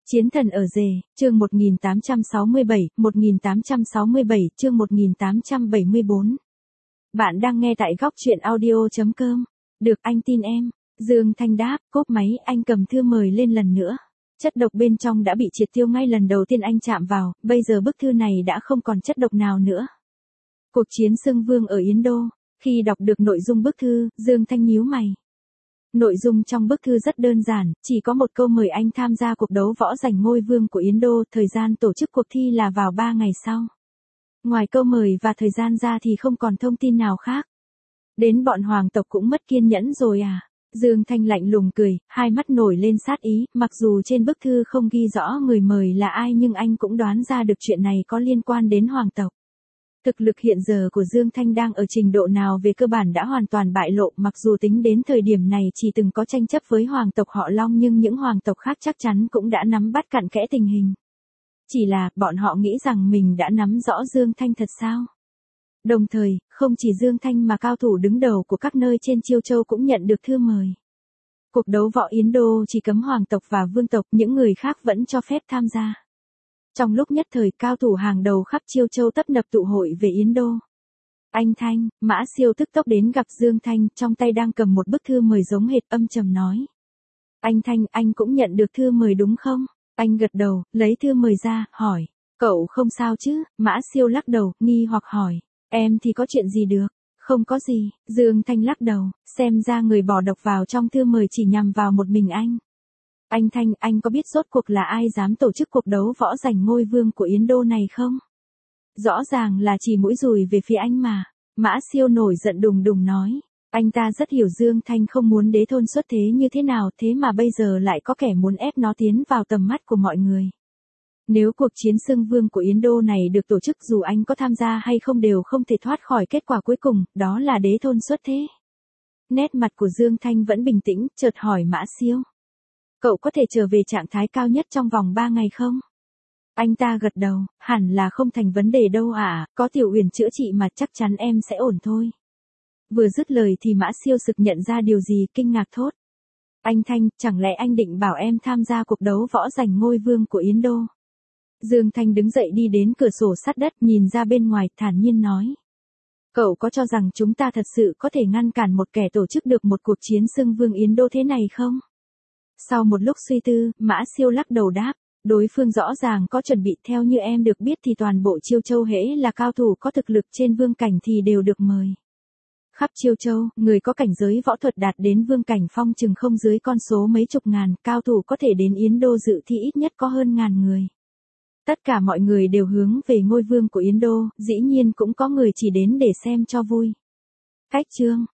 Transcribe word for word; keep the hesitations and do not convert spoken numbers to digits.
Chiến thần ở rể, chương một nghìn tám trăm sáu mươi bảy, một nghìn tám trăm sáu mươi bảy, chương một nghìn tám trăm bảy mươi bốn. Bạn đang nghe tại góc truyện audio chấm com. Được, anh tin em. Dương Thanh đáp, cốp máy, anh cầm thư mời lên lần nữa. Chất độc bên trong đã bị triệt tiêu ngay lần đầu tiên anh chạm vào, bây giờ bức thư này đã không còn chất độc nào nữa. Cuộc chiến xưng vương ở Yến Đô. Khi đọc được nội dung bức thư, Dương Thanh nhíu mày. Nội dung trong bức thư rất đơn giản, chỉ có một câu mời anh tham gia cuộc đấu võ giành ngôi vương của Yến Đô, thời gian tổ chức cuộc thi là vào ba ngày sau. Ngoài câu mời và thời gian ra thì không còn thông tin nào khác. Đến bọn hoàng tộc cũng mất kiên nhẫn rồi à? Dương Thanh lạnh lùng cười, hai mắt nổi lên sát ý, mặc dù trên bức thư không ghi rõ người mời là ai nhưng anh cũng đoán ra được chuyện này có liên quan đến hoàng tộc. Thực lực hiện giờ của Dương Thanh đang ở trình độ nào về cơ bản đã hoàn toàn bại lộ, mặc dù tính đến thời điểm này chỉ từng có tranh chấp với hoàng tộc họ Long nhưng những hoàng tộc khác chắc chắn cũng đã nắm bắt cặn kẽ tình hình. Chỉ là, bọn họ nghĩ rằng mình đã nắm rõ Dương Thanh thật sao? Đồng thời, không chỉ Dương Thanh mà cao thủ đứng đầu của các nơi trên Chiêu Châu cũng nhận được thư mời. Cuộc đấu võ Yến Đô chỉ cấm hoàng tộc và vương tộc, những người khác vẫn cho phép tham gia. Trong lúc nhất thời, cao thủ hàng đầu khắp Chiêu Châu tấp nập tụ hội về Yến Đô. Anh Thanh, Mã Siêu tức tốc đến gặp Dương Thanh, trong tay đang cầm một bức thư mời giống hệt, âm trầm nói. Anh Thanh, anh cũng nhận được thư mời đúng không? Anh gật đầu, lấy thư mời ra, hỏi. Cậu không sao chứ? Mã Siêu lắc đầu, nghi hoặc hỏi. Em thì có chuyện gì được? Không có gì, Dương Thanh lắc đầu, xem ra người bỏ độc vào trong thư mời chỉ nhằm vào một mình anh. Anh Thanh, anh có biết rốt cuộc là ai dám tổ chức cuộc đấu võ giành ngôi vương của Yến Đô này không? Rõ ràng là chỉ mũi dùi về phía anh mà. Mã Siêu nổi giận đùng đùng nói. Anh ta rất hiểu Dương Thanh không muốn đế thôn xuất thế như thế nào, thế mà bây giờ lại có kẻ muốn ép nó tiến vào tầm mắt của mọi người. Nếu cuộc chiến xưng vương của Yến Đô này được tổ chức, dù anh có tham gia hay không đều không thể thoát khỏi kết quả cuối cùng, đó là đế thôn xuất thế. Nét mặt của Dương Thanh vẫn bình tĩnh, chợt hỏi Mã Siêu. Cậu có thể trở về trạng thái cao nhất trong vòng ba ngày không? Anh ta gật đầu, hẳn là không thành vấn đề đâu ạ, à, có Tiểu Uyển chữa trị mà chắc chắn em sẽ ổn thôi. Vừa dứt lời thì Mã Siêu sực nhận ra điều gì, kinh ngạc thốt. Anh Thanh, chẳng lẽ anh định bảo em tham gia cuộc đấu võ giành ngôi vương của Yến Đô? Dương Thanh đứng dậy đi đến cửa sổ sát đất, nhìn ra bên ngoài, thản nhiên nói. Cậu có cho rằng chúng ta thật sự có thể ngăn cản một kẻ tổ chức được một cuộc chiến xưng vương Yến Đô thế này không? Sau một lúc suy tư, Mã Siêu lắc đầu đáp, đối phương rõ ràng có chuẩn bị, theo như em được biết thì toàn bộ Chiêu Châu hễ là cao thủ có thực lực trên vương cảnh thì đều được mời. Khắp Chiêu Châu, người có cảnh giới võ thuật đạt đến vương cảnh phong chừng không dưới con số mấy chục ngàn, cao thủ có thể đến Yến Đô dự thi ít nhất có hơn ngàn người. Tất cả mọi người đều hướng về ngôi vương của Yến Đô, dĩ nhiên cũng có người chỉ đến để xem cho vui. Cách chương